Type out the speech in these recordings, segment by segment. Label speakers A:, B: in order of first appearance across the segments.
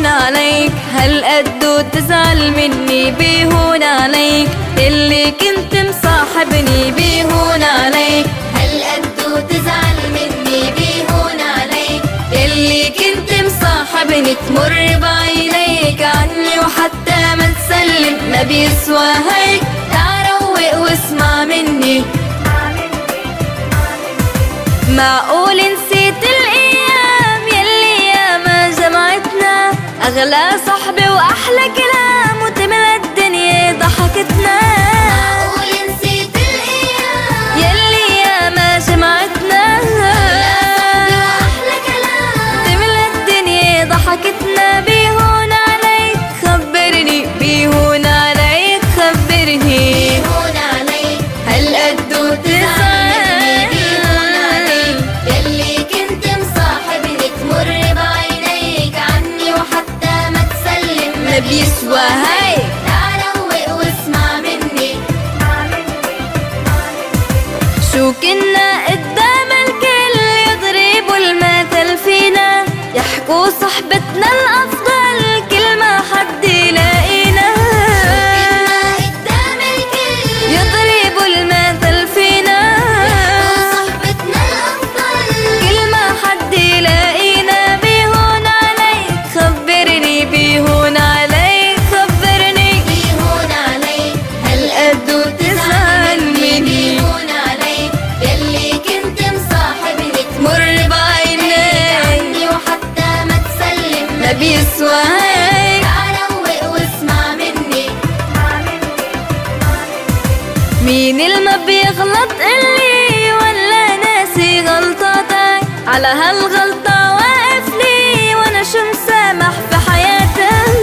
A: بيهون عليك، هل قد تزعل مني بيهون عليك، اللي كنت مصاحبني بيهون عليك،
B: هل قد تزعل مني بيهون عليك،
A: اللي كنت مصاحبني تمر بعينيك عني وحتى ما تسلم ما بيسوى هيك، تعال روق واسمع مني. معقول نسيت الايام يلي ياما جمعتنا، اغلى صحبة واحلى كلام وتملى الدنيا ضحكتنا.
B: معقول نسيت الايام
A: يلي ياما جمعتنا،
B: واحلى كلام
A: تملى الدنيا ضحكتنا. بيهون عليك خبرني، بيهون عليك خبرني،
B: بيهون عليك،
A: هل قد تزعل
B: بيهون عليك، يلي كنت مصاحبني تمر بعينيك عني وحتى ما تسلم
A: ما بيسوى هيك.
B: تعال روق واسمع مني.
A: شو كنا قدام الكل يضربوا المثل فينا، يحكوا صحبتنا الأفضل كل ما حد يلاقينا.
B: كنا قدام الكل
A: يضربوا المثل فينا،
B: صحبتنا الأفضل
A: كل ما حد يلاقينا. بيهون عليك خبرني، بيهون عليك خبرني،
B: بيهون عليك، هل
A: قد تزعل مني
B: بيهون عليك، يلي كنت مصاحبني
A: تمر بعينيك
B: عني وحتى ما تسلم
A: ما بيسوى هيك.
B: تعال روق واسمع مني.
A: مين اللي ما بيغلط اللي ولا ناسي غلطاتك، على هالغلطة واقف لي وانا شو مسامح في حياتك،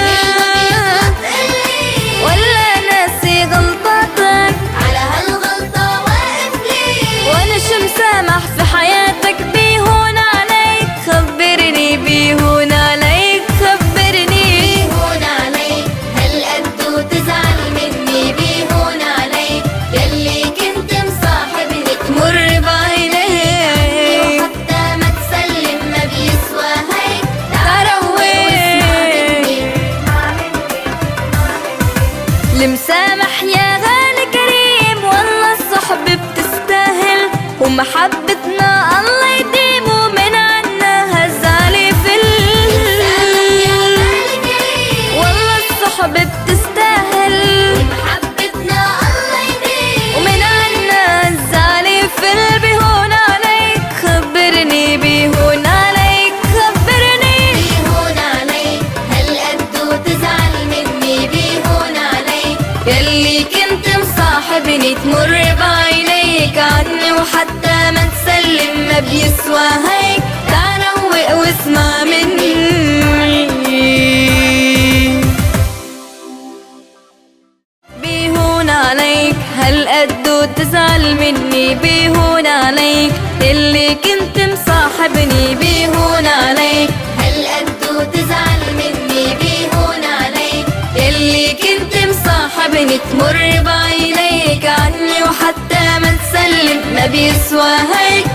A: ولا ناسي غلطاتك،
B: على هالغلطة واقف لي
A: وانا شو مسامح في حياتك. بيهون عليك خبرني، بيهون عليك خبرني،
B: بيهون عليك، هل قد تزعل مني بيهون عليك، يلي كنت مصاحبني
A: تمر بعينيك
B: وحتى ما تسلم ما بيسوى هيك.
A: تروق المسامح يا غالي كريم، والله الصحبة بتستاهل، ومحبتنا الله يديم ومن عنا هالزعل فل. والله الصحبة بتستاهل،
B: محبتنا الله يديم
A: ومن عنا هالزعل فل. بيهون عليك خبرني، بيهون عليك خبرني،
B: بيهون عليك، هل قد تزعل مني بيهون عليك،
A: يلي كنت مصاحبني تمر بعينيك عني وحتى ما تسلم ما بيسوى هيك. تعال روق واسمع مني. بيهون عليك، هل قد تزعل مني بيهون عليك، اللي كنت مصاحبني بيهون عليك،
B: هل قد تزعل مني بيهون عليك،
A: اللي كنت مصاحبني تمر بعينيك عني وحتى ما تسلم ما بيسوى هيك.